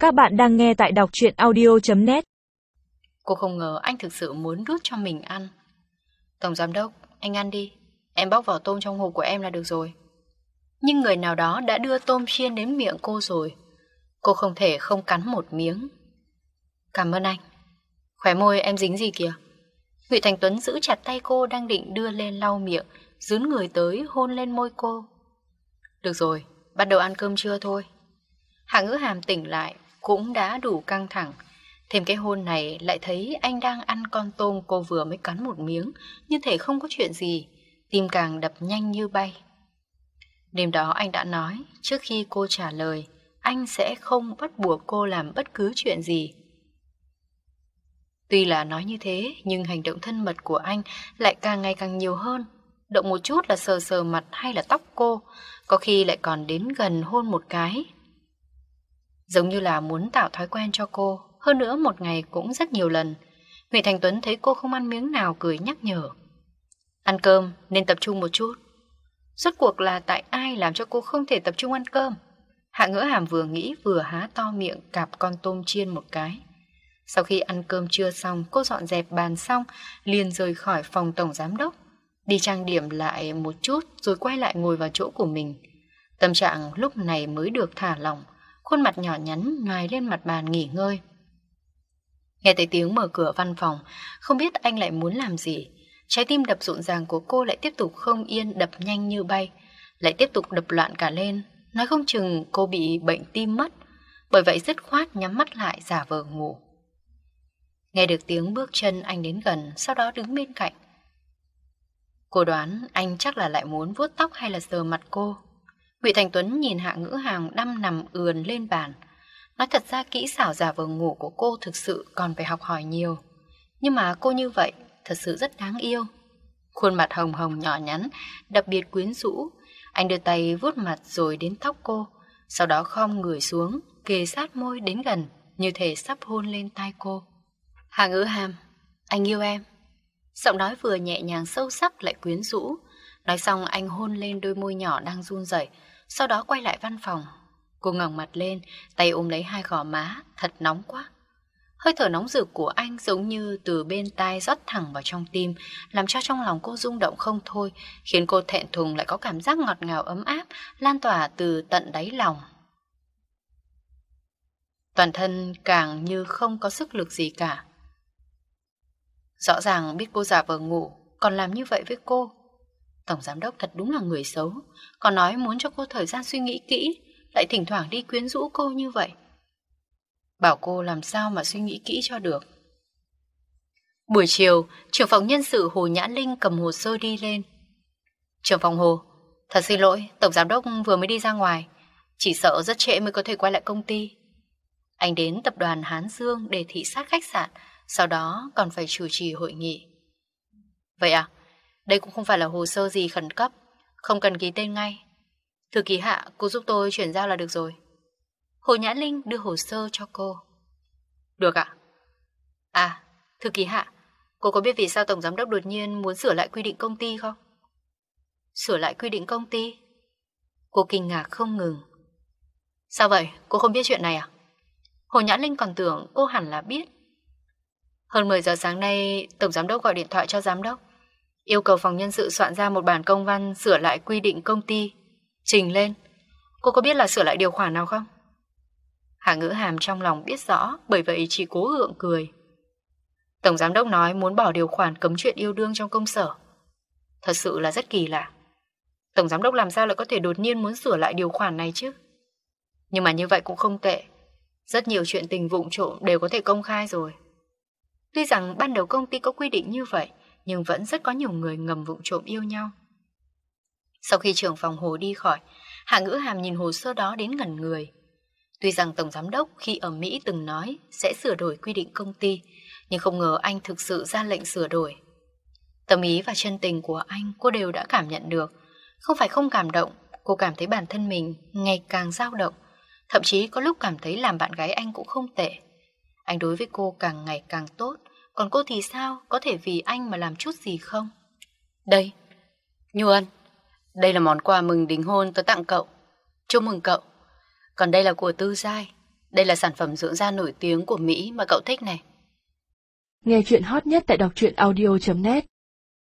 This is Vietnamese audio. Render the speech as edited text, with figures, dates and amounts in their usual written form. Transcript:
Các bạn đang nghe tại đọc truyện audio.net. Cô không ngờ anh thực sự muốn đút cho mình ăn. Tổng giám đốc, anh ăn đi. Em bóc vỏ tôm trong hộp của em là được rồi. Nhưng người nào đó đã đưa tôm chiên đến miệng cô rồi. Cô không thể không cắn một miếng. Cảm ơn anh. Khóe môi em dính gì kìa? Ngụy Thành Tuấn giữ chặt tay cô đang định đưa lên lau miệng, dướn người tới hôn lên môi cô. Được rồi, bắt đầu ăn cơm trưa thôi. Hạ Ngữ Hàm tỉnh lại cũng đã đủ căng thẳng. Thêm cái hôn này lại thấy anh đang ăn con tôm cô vừa mới cắn một miếng, như thể không có chuyện gì, tim càng đập nhanh như bay. Đêm đó anh đã nói, trước khi cô trả lời, anh sẽ không bắt buộc cô làm bất cứ chuyện gì. Tuy là nói như thế, nhưng hành động thân mật của anh lại càng ngày càng nhiều hơn. Động một chút là sờ sờ mặt hay là tóc cô, có khi lại còn đến gần hôn một cái. Giống như là muốn tạo thói quen cho cô, hơn nữa một ngày cũng rất nhiều lần. Ngụy Thành Tuấn thấy cô không ăn miếng nào cười nhắc nhở. Ăn cơm nên tập trung một chút. Rốt cuộc là tại ai làm cho cô không thể tập trung ăn cơm? Hạ Ngữ Hàm vừa nghĩ vừa há to miệng cạp con tôm chiên một cái. Sau khi ăn cơm trưa xong, cô dọn dẹp bàn xong, liền rời khỏi phòng tổng giám đốc. Đi trang điểm lại một chút rồi quay lại ngồi vào chỗ của mình. Tâm trạng lúc này mới được thả lỏng, khuôn mặt nhỏ nhắn nhoài lên mặt bàn nghỉ ngơi. Nghe thấy tiếng mở cửa văn phòng, không biết anh lại muốn làm gì. Trái tim đập rộn ràng của cô lại tiếp tục không yên, đập nhanh như bay, lại tiếp tục đập loạn cả lên. Nói không chừng cô bị bệnh tim mất, bởi vậy dứt khoát nhắm mắt lại giả vờ ngủ. Nghe được tiếng bước chân anh đến gần, sau đó đứng bên cạnh. Cô đoán anh chắc là lại muốn vuốt tóc hay là sờ mặt cô. Ngụy Thành Tuấn nhìn Hạ Ngữ Hàm đang nằm ườn lên bàn. Nói thật ra kỹ xảo giả vờ ngủ của cô thực sự còn phải học hỏi nhiều. Nhưng mà cô như vậy thật sự rất đáng yêu. Khuôn mặt hồng hồng nhỏ nhắn, đặc biệt quyến rũ. Anh đưa tay vuốt mặt rồi đến tóc cô, sau đó khom người xuống, kề sát môi đến gần, như thể sắp hôn lên tai cô. Hạ Ngữ Hàm, anh yêu em. Giọng nói vừa nhẹ nhàng sâu sắc lại quyến rũ. Nói xong anh hôn lên đôi môi nhỏ đang run rẩy, sau đó quay lại văn phòng. Cô ngẩng mặt lên, tay ôm lấy hai gò má, thật nóng quá. Hơi thở nóng rực của anh giống như từ bên tai rót thẳng vào trong tim, làm cho trong lòng cô rung động không thôi, khiến cô thẹn thùng lại có cảm giác ngọt ngào ấm áp, lan tỏa từ tận đáy lòng. Toàn thân càng như không có sức lực gì cả. Rõ ràng biết cô giả vờ ngủ, còn làm như vậy với cô. Tổng giám đốc thật đúng là người xấu, còn nói muốn cho cô thời gian suy nghĩ kỹ, lại thỉnh thoảng đi quyến rũ cô như vậy. Bảo cô làm sao mà suy nghĩ kỹ cho được. Buổi chiều, trưởng phòng nhân sự Hồ Nhã Linh cầm hồ sơ đi lên. Trưởng phòng Hồ, thật xin lỗi, tổng giám đốc vừa mới đi ra ngoài, chỉ sợ rất trễ mới có thể quay lại công ty. Anh đến tập đoàn Hán Dương để thị sát khách sạn, sau đó còn phải chủ trì hội nghị. Vậy à, đây cũng không phải là hồ sơ gì khẩn cấp, không cần ký tên ngay. Thư ký Hạ, cô giúp tôi chuyển giao là được rồi. Hồ Nhã Linh đưa hồ sơ cho cô. Được ạ. À, thư ký Hạ, cô có biết vì sao tổng giám đốc đột nhiên muốn sửa lại quy định công ty không? Sửa lại quy định công ty? Cô kinh ngạc không ngừng. Sao vậy, cô không biết chuyện này à? Hồ Nhã Linh còn tưởng cô hẳn là biết. Hơn 10 giờ sáng nay, tổng giám đốc gọi điện thoại cho giám đốc, yêu cầu phòng nhân sự soạn ra một bản công văn sửa lại quy định công ty, trình lên. Cô có biết là sửa lại điều khoản nào không? Hạ Ngữ Hàm trong lòng biết rõ, bởi vậy chỉ cố gượng cười. Tổng giám đốc nói muốn bỏ điều khoản cấm chuyện yêu đương trong công sở. Thật sự là rất kỳ lạ. Tổng giám đốc làm sao lại có thể đột nhiên muốn sửa lại điều khoản này chứ? Nhưng mà như vậy cũng không tệ. Rất nhiều chuyện tình vụng trộm đều có thể công khai rồi. Tuy rằng ban đầu công ty có quy định như vậy, nhưng vẫn rất có nhiều người ngầm vụng trộm yêu nhau. Sau khi trưởng phòng Hồ đi khỏi, Hạ Ngữ Hàm nhìn hồ sơ đó đến ngẩn người. Tuy rằng tổng giám đốc khi ở Mỹ từng nói sẽ sửa đổi quy định công ty, nhưng không ngờ anh thực sự ra lệnh sửa đổi. Tâm ý và chân tình của anh cô đều đã cảm nhận được. Không phải không cảm động, cô cảm thấy bản thân mình ngày càng dao động. Thậm chí có lúc cảm thấy làm bạn gái anh cũng không tệ. Anh đối với cô càng ngày càng tốt, còn cô thì sao, có thể vì anh mà làm chút gì không? Đây, Nhu Ân, đây là món quà mừng đính hôn tôi tặng cậu. Chúc mừng cậu. Còn đây là của Tư Giai, Đây là sản phẩm dưỡng da nổi tiếng của Mỹ mà cậu thích này. Nghe chuyện hot nhất tại đọc truyện audio.net